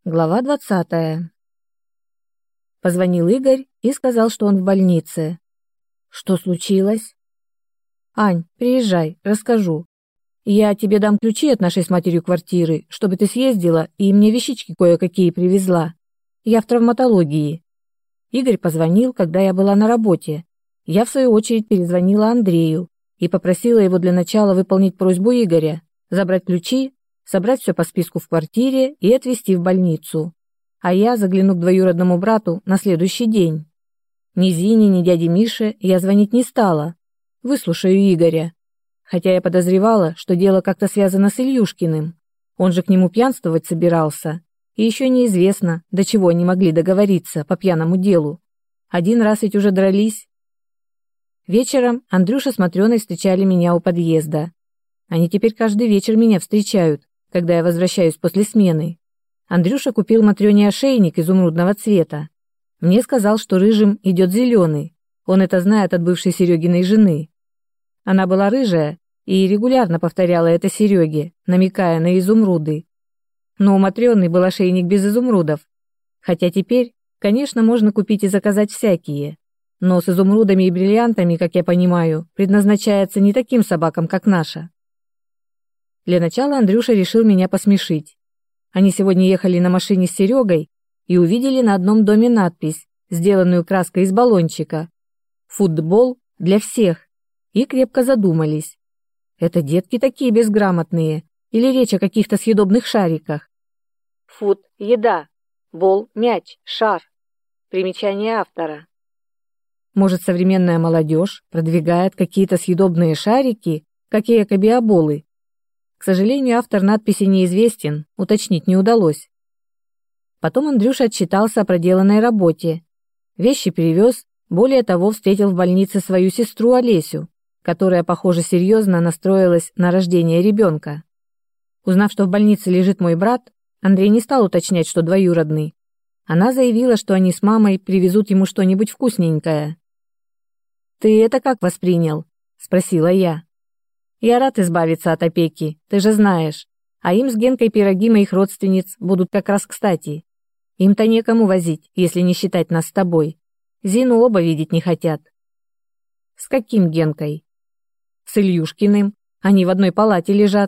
Глава 20. Позвонил Игорь и сказал, что он в больнице. Что случилось? Ань, приезжай, расскажу. Я тебе дам ключи от нашей с матерью квартиры, чтобы ты съездила и мне вещички кое-какие привезла. Я в травматологии. Игорь позвонил, когда я была на работе. Я, в свою очередь, перезвонила Андрею и попросила его для начала выполнить просьбу Игоря, забрать ключи, собрать все по списку в квартире и отвезти в больницу. А я загляну к двоюродному брату на следующий день. Ни Зине, ни дяде Мише я звонить не стала. Выслушаю Игоря. Хотя я подозревала, что дело как-то связано с Ильюшкиным. Он же к нему пьянствовать собирался. И еще неизвестно, до чего они могли договориться по пьяному делу. Один раз ведь уже дрались. Вечером Андрюша с Матрёной встречали меня у подъезда. Они теперь каждый вечер меня встречают, когда я возвращаюсь после смены. Андрюша купил Матрёне ошейник изумрудного цвета. Мне сказал, что рыжим идет зеленый. Он это знает от бывшей Серегиной жены. Она была рыжая и регулярно повторяла это Сереге, намекая на изумруды. Но у Матрёны был ошейник без изумрудов. Хотя теперь, конечно, можно купить и заказать всякие. Но с изумрудами и бриллиантами, как я понимаю, предназначается не таким собакам, как наша. Для начала Андрюша решил меня посмешить. Они сегодня ехали на машине с Серегой и увидели на одном доме надпись, сделанную краской из баллончика: «Футбол для всех», и крепко задумались. Это детки такие безграмотные или речь о каких-то съедобных шариках? Фут – еда, бол – мяч, шар. Примечание автора. Может, современная молодежь продвигает какие-то съедобные шарики, как и экобиоболы? К сожалению, автор надписи неизвестен, уточнить не удалось. Потом Андрюша отчитался о проделанной работе. Вещи перевез, более того, встретил в больнице свою сестру Олесю, которая, похоже, серьезно настроилась на рождение ребенка. Узнав, что в больнице лежит мой брат, Андрей не стал уточнять, что двоюродный. Она заявила, что они с мамой привезут ему что-нибудь вкусненькое. «Ты это как воспринял?» – спросила я. «Я рад избавиться от опеки, ты же знаешь. А им с Генкой пироги моих родственниц будут как раз кстати. Им-то некому возить, если не считать нас с тобой. Зину оба видеть не хотят». «С каким Генкой?» «С Ильюшкиным. Они в одной палате лежат».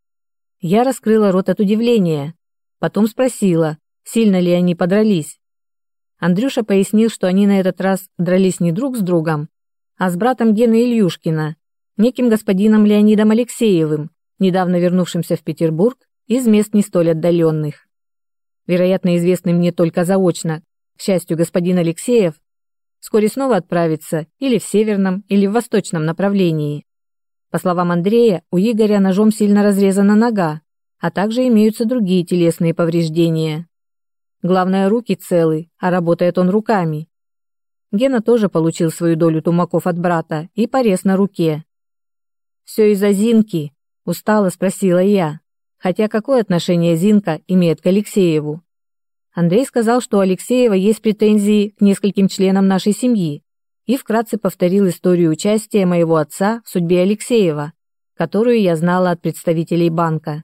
Я раскрыла рот от удивления. Потом спросила, сильно ли они подрались. Андрюша пояснил, что они на этот раз дрались не друг с другом, а с братом Гены Ильюшкина, неким господином Леонидом Алексеевым, недавно вернувшимся в Петербург из мест не столь отдаленных. Вероятно, известный мне только заочно. К счастью, господин Алексеев вскоре снова отправится или в северном, или в восточном направлении. По словам Андрея, у Игоря ножом сильно разрезана нога, а также имеются другие телесные повреждения. Главное, руки целы, а работает он руками. Гена тоже получил свою долю тумаков от брата и порез на руке. «Все из-за Зинки?» – устало спросила я. Хотя какое отношение Зинка имеет к Алексееву? Андрей сказал, что у Алексеева есть претензии к нескольким членам нашей семьи, и вкратце повторил историю участия моего отца в судьбе Алексеева, которую я знала от представителей банка.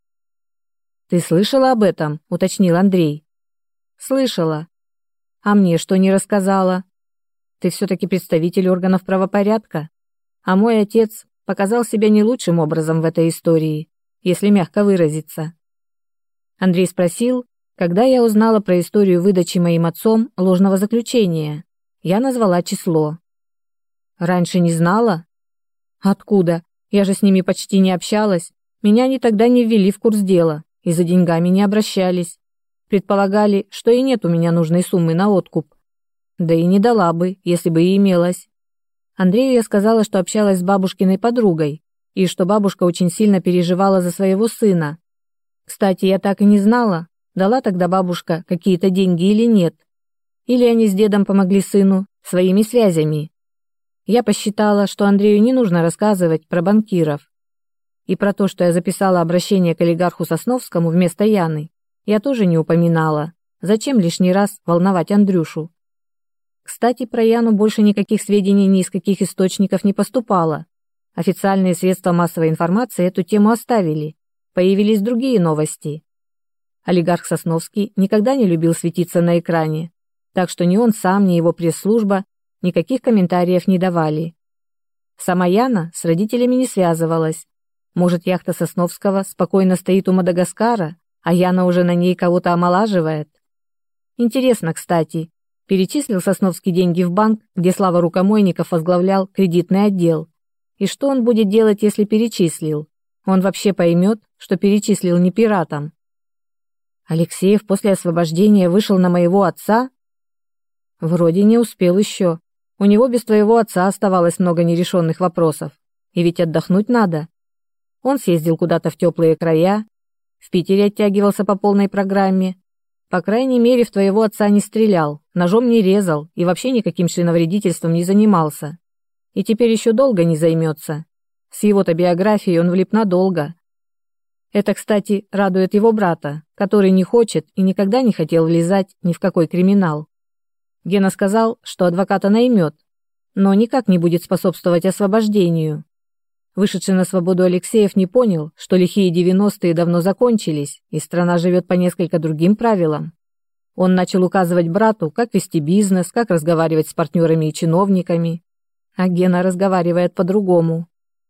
«Ты слышала об этом?» – уточнил Андрей. «Слышала. А мне что не рассказала? Ты все-таки представитель органов правопорядка, а мой отец показал себя не лучшим образом в этой истории, если мягко выразиться». Андрей спросил, когда я узнала про историю выдачи моим отцом ложного заключения. Я назвала число. «Раньше не знала?» «Откуда? Я же с ними почти не общалась. Меня они тогда не ввели в курс дела и за деньгами не обращались. Предполагали, что и нет у меня нужной суммы на откуп. Да и не дала бы, если бы и имелась. Андрею я сказала, что общалась с бабушкиной подругой, и что бабушка очень сильно переживала за своего сына. Кстати, я так и не знала, дала тогда бабушка какие-то деньги или нет. Или они с дедом помогли сыну своими связями. Я посчитала, что Андрею не нужно рассказывать про банкиров. И про то, что я записала обращение к олигарху Сосновскому вместо Яны, я тоже не упоминала. Зачем лишний раз волновать Андрюшу? Кстати, про Яну больше никаких сведений ни из каких источников не поступало. Официальные средства массовой информации эту тему оставили. Появились другие новости. Олигарх Сосновский никогда не любил светиться на экране, так что ни он сам, ни его пресс-служба никаких комментариев не давали. Сама Яна с родителями не связывалась. Может, яхта Сосновского спокойно стоит у Мадагаскара, а Яна уже на ней кого-то омолаживает? Интересно, кстати, перечислил Сосновский деньги в банк, где Слава Рукомойников возглавлял кредитный отдел. И что он будет делать, если перечислил? Он вообще поймет, что перечислил не пиратам. Алексеев после освобождения вышел на моего отца? Вроде не успел еще. У него без твоего отца оставалось много нерешенных вопросов. И ведь отдохнуть надо. Он съездил куда-то в теплые края, в Питере оттягивался по полной программе. По крайней мере, в твоего отца не стрелял, ножом не резал и вообще никаким членовредительством не занимался. И теперь еще долго не займется. С его-то биографией он влип надолго. Это, кстати, радует его брата, который не хочет и никогда не хотел влезать ни в какой криминал. Гена сказал, что адвоката наймет, но никак не будет способствовать освобождению. Вышедший на свободу Алексеев не понял, что лихие 90-е давно закончились, и страна живет по несколько другим правилам. Он начал указывать брату, как вести бизнес, как разговаривать с партнерами и чиновниками. А Гена разговаривает по-другому.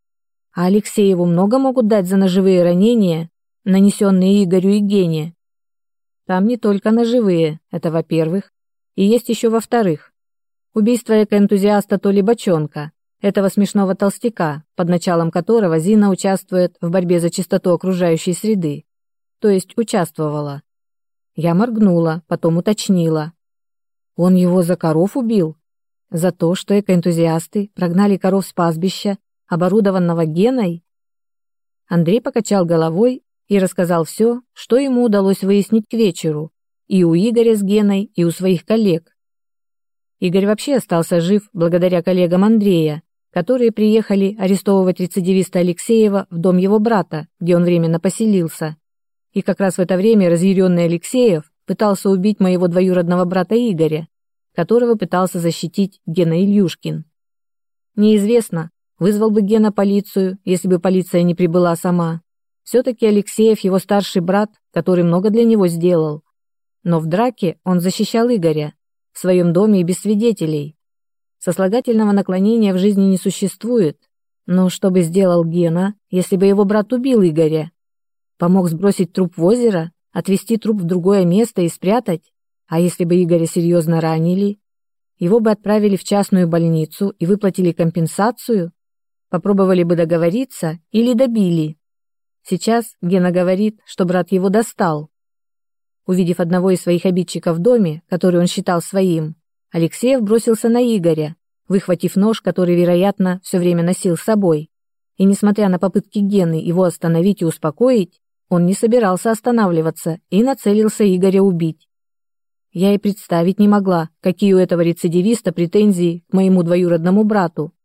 А Алексееву много могут дать за ножевые ранения, нанесенные Игорю и Гене? Там не только ножевые, это во-первых, и есть еще во-вторых. Убийство экоэнтузиаста Толи Бочонка, этого смешного толстяка, под началом которого Зина участвует в борьбе за чистоту окружающей среды. То есть участвовала. Я моргнула, потом уточнила. Он его за коров убил? За то, что экоэнтузиасты прогнали коров с пастбища, оборудованного Геной? Андрей покачал головой и рассказал все, что ему удалось выяснить к вечеру, и у Игоря с Геной, и у своих коллег. Игорь вообще остался жив благодаря коллегам Андрея, которые приехали арестовывать рецидивиста Алексеева в дом его брата, где он временно поселился. И как раз в это время разъяренный Алексеев пытался убить моего двоюродного брата Игоря, которого пытался защитить Гена Ильюшкин. Неизвестно, вызвал бы Гена полицию, если бы полиция не прибыла сама. Все-таки Алексеев его старший брат, который много для него сделал. Но в драке он защищал Игоря, в своем доме и без свидетелей. Сослагательного наклонения в жизни не существует. Но что бы сделал Гена, если бы его брат убил Игоря? Помог сбросить труп в озеро, отвезти труп в другое место и спрятать? А если бы Игоря серьезно ранили? Его бы отправили в частную больницу и выплатили компенсацию? Попробовали бы договориться или добили? Сейчас Гена говорит, что брат его достал. Увидев одного из своих обидчиков в доме, который он считал своим, Алексеев бросился на Игоря, выхватив нож, который, вероятно, все время носил с собой. И несмотря на попытки Гены его остановить и успокоить, он не собирался останавливаться и нацелился Игоря убить. Я и представить не могла, какие у этого рецидивиста претензии к моему двоюродному брату.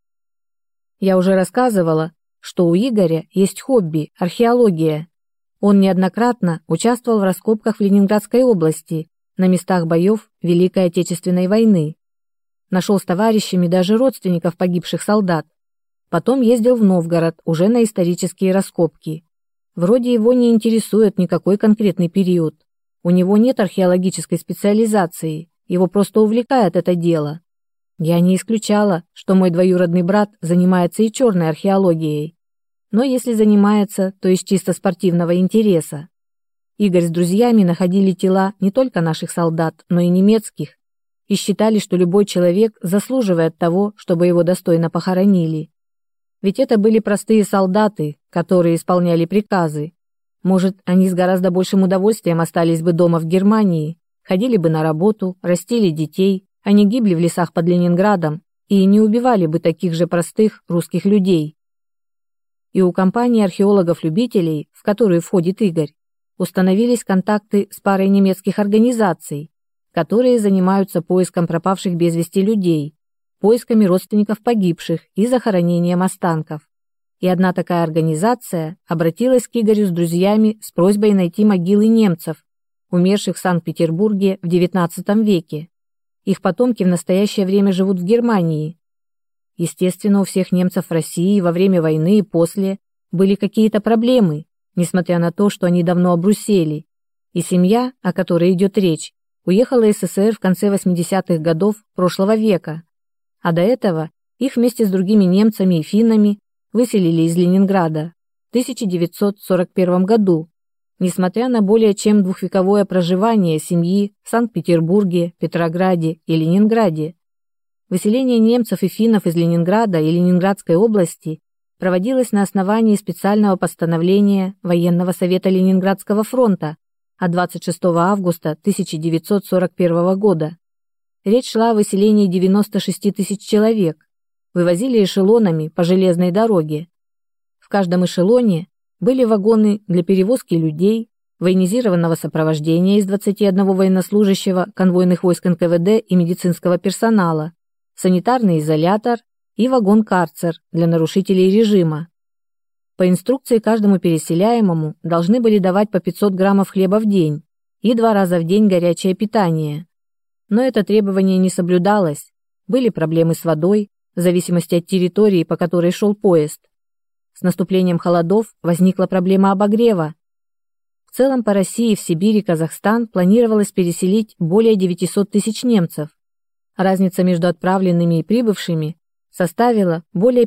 Я уже рассказывала, что у Игоря есть хобби – археология. Он неоднократно участвовал в раскопках в Ленинградской области, на местах боев Великой Отечественной войны. Нашел с товарищами даже родственников погибших солдат. Потом ездил в Новгород уже на исторические раскопки. Вроде его не интересует никакой конкретный период. У него нет археологической специализации, его просто увлекает это дело. Я не исключала, что мой двоюродный брат занимается и черной археологией. Но если занимается, то из чисто спортивного интереса. Игорь с друзьями находили тела не только наших солдат, но и немецких, и считали, что любой человек заслуживает того, чтобы его достойно похоронили. Ведь это были простые солдаты, которые исполняли приказы. Может, они с гораздо большим удовольствием остались бы дома в Германии, ходили бы на работу, растили детей, а не гибли в лесах под Ленинградом и не убивали бы таких же простых русских людей. И у компании археологов-любителей, в которую входит Игорь, установились контакты с парой немецких организаций, которые занимаются поиском пропавших без вести людей, поисками родственников погибших и захоронением останков. И одна такая организация обратилась к Игорю с друзьями с просьбой найти могилы немцев, умерших в Санкт-Петербурге в XIX веке. Их потомки в настоящее время живут в Германии. Естественно, у всех немцев в России во время войны и после были какие-то проблемы, несмотря на то, что они давно обрусели, и семья, о которой идет речь, уехала из СССР в конце 80-х годов прошлого века, а до этого их вместе с другими немцами и финнами выселили из Ленинграда в 1941 году, несмотря на более чем двухвековое проживание семьи в Санкт-Петербурге, Петрограде и Ленинграде. Выселение немцев и финнов из Ленинграда и Ленинградской области проводилось на основании специального постановления Военного совета Ленинградского фронта от 26 августа 1941 года. Речь шла о выселении 96 тысяч человек. Вывозили эшелонами по железной дороге. В каждом эшелоне были вагоны для перевозки людей, военизированного сопровождения из 21 военнослужащего конвойных войск НКВД и медицинского персонала, санитарный изолятор и вагон-карцер для нарушителей режима. По инструкции каждому переселяемому должны были давать по 500 граммов хлеба в день и 2 раза в день горячее питание. Но это требование не соблюдалось. Были проблемы с водой, в зависимости от территории, по которой шел поезд. С наступлением холодов возникла проблема обогрева. В целом по России, в Сибирь и Казахстан планировалось переселить более 900 тысяч немцев. Разница между отправленными и прибывшими составила более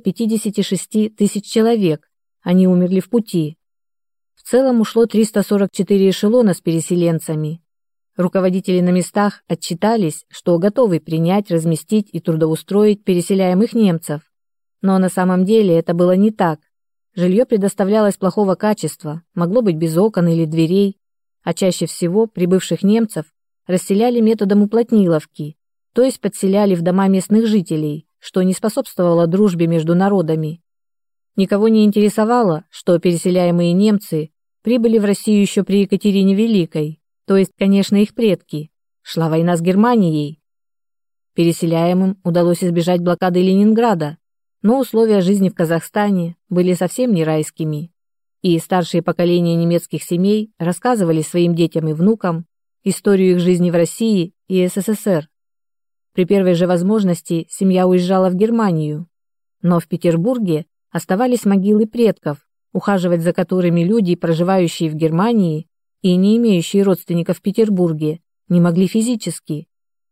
56 тысяч человек, они умерли в пути. В целом ушло 344 эшелона с переселенцами. Руководители на местах отчитались, что готовы принять, разместить и трудоустроить переселяемых немцев. Но на самом деле это было не так. Жилье предоставлялось плохого качества, могло быть без окон или дверей, а чаще всего прибывших немцев расселяли методом уплотниловки, то есть подселяли в дома местных жителей, что не способствовало дружбе между народами. Никого не интересовало, что переселяемые немцы прибыли в Россию еще при Екатерине Великой, то есть, конечно, их предки. Шла война с Германией. Переселяемым удалось избежать блокады Ленинграда, но условия жизни в Казахстане были совсем не райскими. И старшие поколения немецких семей рассказывали своим детям и внукам историю их жизни в России и СССР. При первой же возможности семья уезжала в Германию, но в Петербурге оставались могилы предков, ухаживать за которыми люди, проживающие в Германии и не имеющие родственников в Петербурге, не могли физически.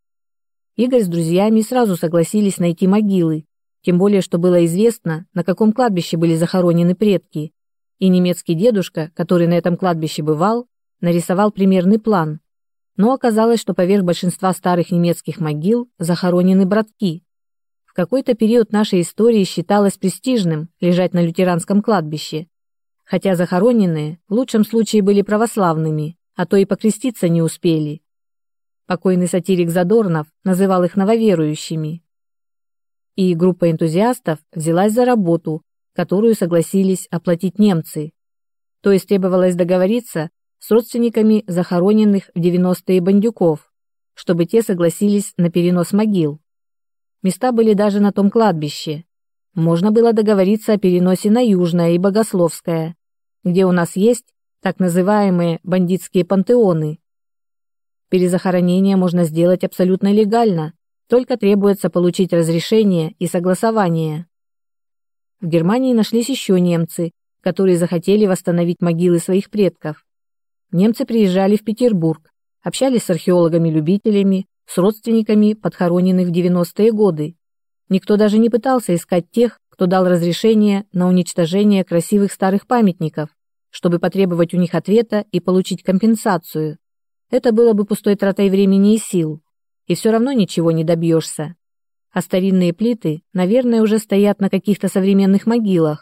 Игорь с друзьями сразу согласились найти могилы, тем более что было известно, на каком кладбище были захоронены предки, и немецкий дедушка, который на этом кладбище бывал, нарисовал примерный план. Но оказалось, что поверх большинства старых немецких могил захоронены братки. В какой-то период нашей истории считалось престижным лежать на лютеранском кладбище, хотя захороненные в лучшем случае были православными, а то и покреститься не успели. Покойный сатирик Задорнов называл их нововерующими. И группа энтузиастов взялась за работу, которую согласились оплатить немцы. То есть требовалось договориться с родственниками захороненных в 90-е бандюков, чтобы те согласились на перенос могил. Места были даже на том кладбище. Можно было договориться о переносе на Южное и Богословское, где у нас есть так называемые бандитские пантеоны. Перезахоронение можно сделать абсолютно легально, только требуется получить разрешение и согласование. В Германии нашлись еще немцы, которые захотели восстановить могилы своих предков. Немцы приезжали в Петербург, общались с археологами-любителями, с родственниками подхороненных в 90-е годы. Никто даже не пытался искать тех, кто дал разрешение на уничтожение красивых старых памятников, чтобы потребовать у них ответа и получить компенсацию. Это было бы пустой тратой времени и сил, и все равно ничего не добьешься. А старинные плиты, наверное, уже стоят на каких-то современных могилах.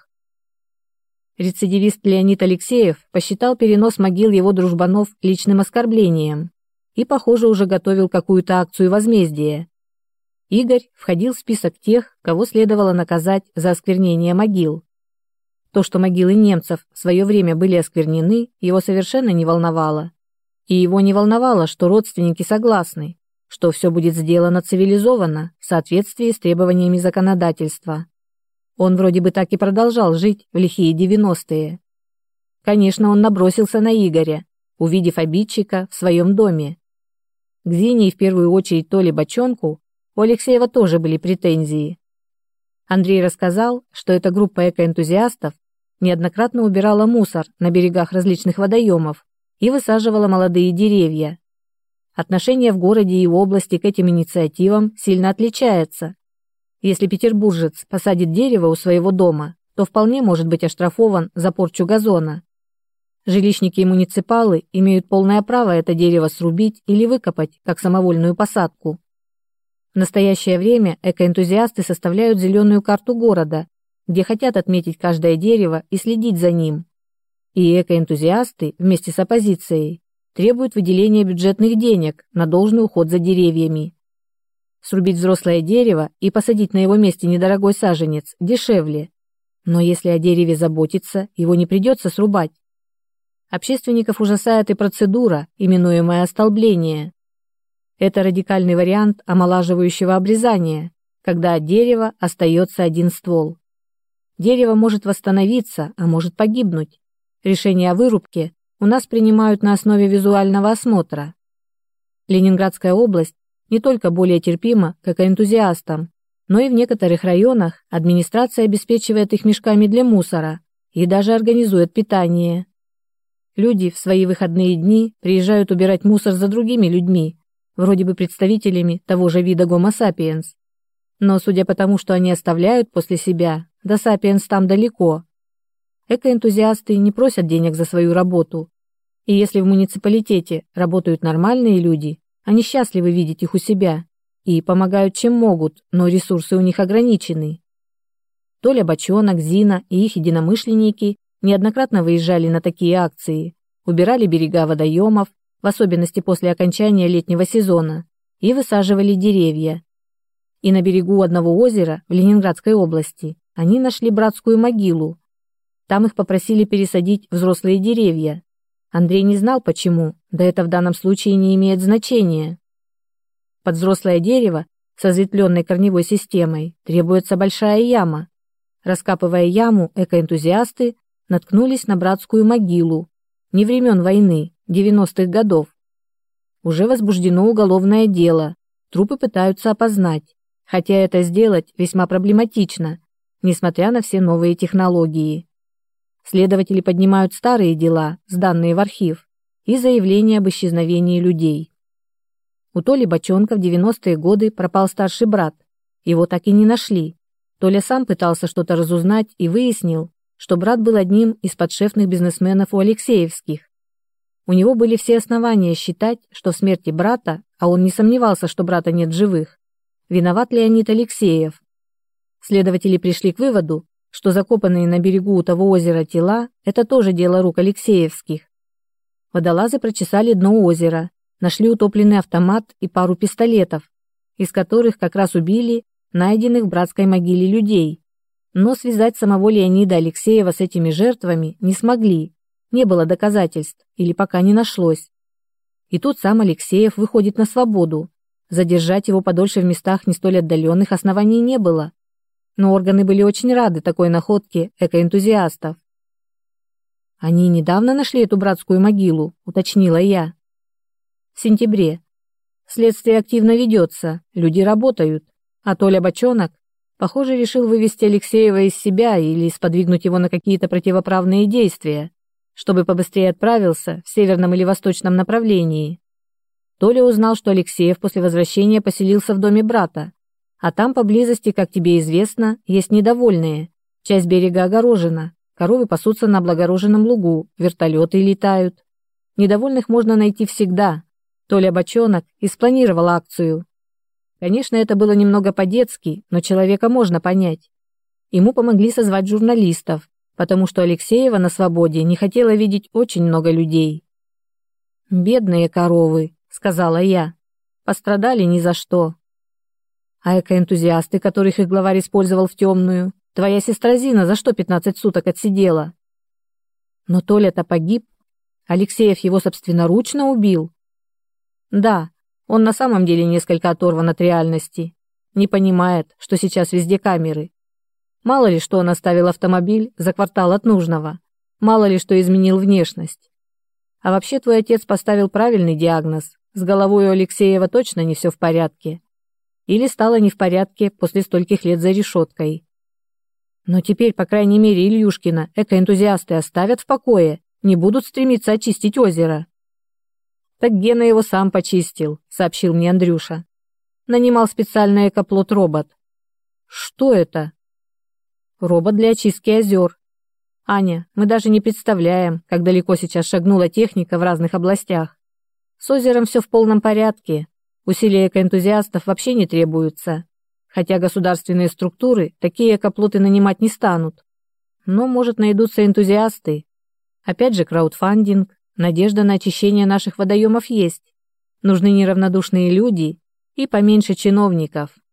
Рецидивист Леонид Алексеев посчитал перенос могил его дружбанов личным оскорблением и, похоже, уже готовил какую-то акцию возмездия. Игорь входил в список тех, кого следовало наказать за осквернение могил. То, что могилы немцев в свое время были осквернены, его совершенно не волновало. И его не волновало, что родственники согласны, что все будет сделано цивилизованно, в соответствии с требованиями законодательства. Он вроде бы так и продолжал жить в лихие 90-е. Конечно, он набросился на Игоря, увидев обидчика в своем доме. К Зине и в первую очередь Толе Бочонку у Алексеева тоже были претензии. Андрей рассказал, что эта группа экоэнтузиастов неоднократно убирала мусор на берегах различных водоемов, и высаживала молодые деревья. Отношение в городе и в области к этим инициативам сильно отличается. Если петербуржец посадит дерево у своего дома, то вполне может быть оштрафован за порчу газона. Жилищники и муниципалы имеют полное право это дерево срубить или выкопать, как самовольную посадку. В настоящее время экоэнтузиасты составляют зеленую карту города, где хотят отметить каждое дерево и следить за ним. И экоэнтузиасты вместе с оппозицией требуют выделения бюджетных денег на должный уход за деревьями. Срубить взрослое дерево и посадить на его месте недорогой саженец дешевле. Но если о дереве заботиться, его не придется срубать. Общественников ужасает и процедура, именуемая остолбление. Это радикальный вариант омолаживающего обрезания, когда от дерева остается один ствол. Дерево может восстановиться, а может погибнуть. Решение о вырубке у нас принимают на основе визуального осмотра. Ленинградская область не только более терпима к экоэнтузиастам, но и в некоторых районах администрация обеспечивает их мешками для мусора и даже организует питание. Люди в свои выходные дни приезжают убирать мусор за другими людьми, вроде бы представителями того же вида Homo sapiens. Но судя по тому, что они оставляют после себя, до sapiens там далеко. Экоэнтузиасты не просят денег за свою работу. И если в муниципалитете работают нормальные люди, они счастливы видеть их у себя и помогают чем могут, но ресурсы у них ограничены. Толя Бочонок, Зина и их единомышленники неоднократно выезжали на такие акции, убирали берега водоемов, в особенности после окончания летнего сезона, и высаживали деревья. И на берегу одного озера в Ленинградской области они нашли братскую могилу. Там их попросили пересадить взрослые деревья. Андрей не знал почему, да это в данном случае не имеет значения. Под взрослое дерево с разветвленной корневой системой требуется большая яма. Раскапывая яму, экоэнтузиасты наткнулись на братскую могилу, не времен войны, 90-х годов. Уже возбуждено уголовное дело, трупы пытаются опознать, хотя это сделать весьма проблематично, несмотря на все новые технологии. Следователи поднимают старые дела, сданные в архив, и заявления об исчезновении людей. У Толи Бочонка в 90-е годы пропал старший брат, его так и не нашли. Толя сам пытался что-то разузнать и выяснил, что брат был одним из подшефных бизнесменов у Алексеевских. У него были все основания считать, что в смерти брата, а он не сомневался, что брата нет в живых, виноват Леонид Алексеев. Следователи пришли к выводу, что закопанные на берегу у того озера тела – это тоже дело рук Алексеевских. Водолазы прочесали дно озера, нашли утопленный автомат и пару пистолетов, из которых как раз убили найденных в братской могиле людей. Но связать самого Леонида Алексеева с этими жертвами не смогли, не было доказательств или пока не нашлось. И тут сам Алексеев выходит на свободу. Задержать его подольше в местах не столь отдаленных оснований не было. Но органы были очень рады такой находке экоэнтузиастов. «Они недавно нашли эту братскую могилу», — уточнила я. «В сентябре. Следствие активно ведется, люди работают, а Толя Бочонок, похоже, решил вывести Алексеева из себя или сподвигнуть его на какие-то противоправные действия, чтобы побыстрее отправился в северном или восточном направлении. Толя узнал, что Алексеев после возвращения поселился в доме брата, а там поблизости, как тебе известно, есть недовольные. Часть берега огорожена, коровы пасутся на облагороженном лугу, вертолеты летают. Недовольных можно найти всегда. Толя Бочонок и спланировал акцию. Конечно, это было немного по-детски, но человека можно понять. Ему помогли созвать журналистов, потому что Алексеева на свободе не хотела видеть очень много людей. «Бедные коровы», — сказала я, — «пострадали ни за что». «А экоэнтузиасты, которых их главарь использовал в темную, твоя сестра Зина за что 15 суток отсидела?» «Но Толя-то погиб. Алексеев его собственноручно убил». «Да, он на самом деле несколько оторван от реальности. Не понимает, что сейчас везде камеры. Мало ли, что он оставил автомобиль за квартал от нужного. Мало ли, что изменил внешность. А вообще твой отец поставил правильный диагноз. С головой у Алексеева точно не все в порядке. Или стало не в порядке после стольких лет за решеткой. Но теперь, по крайней мере, Ильюшкина экоэнтузиасты оставят в покое, не будут стремиться очистить озеро. Так Гена его сам почистил, сообщил мне Андрюша. Нанимал специальный экоплот-робот. Что это? Робот для очистки озер. Аня, мы даже не представляем, как далеко сейчас шагнула техника в разных областях. С озером все в полном порядке. Усилия экоэнтузиастов вообще не требуются. Хотя государственные структуры такие экоплоты нанимать не станут. Но, может, найдутся энтузиасты. Опять же, краудфандинг, надежда на очищение наших водоемов есть. Нужны неравнодушные люди и поменьше чиновников.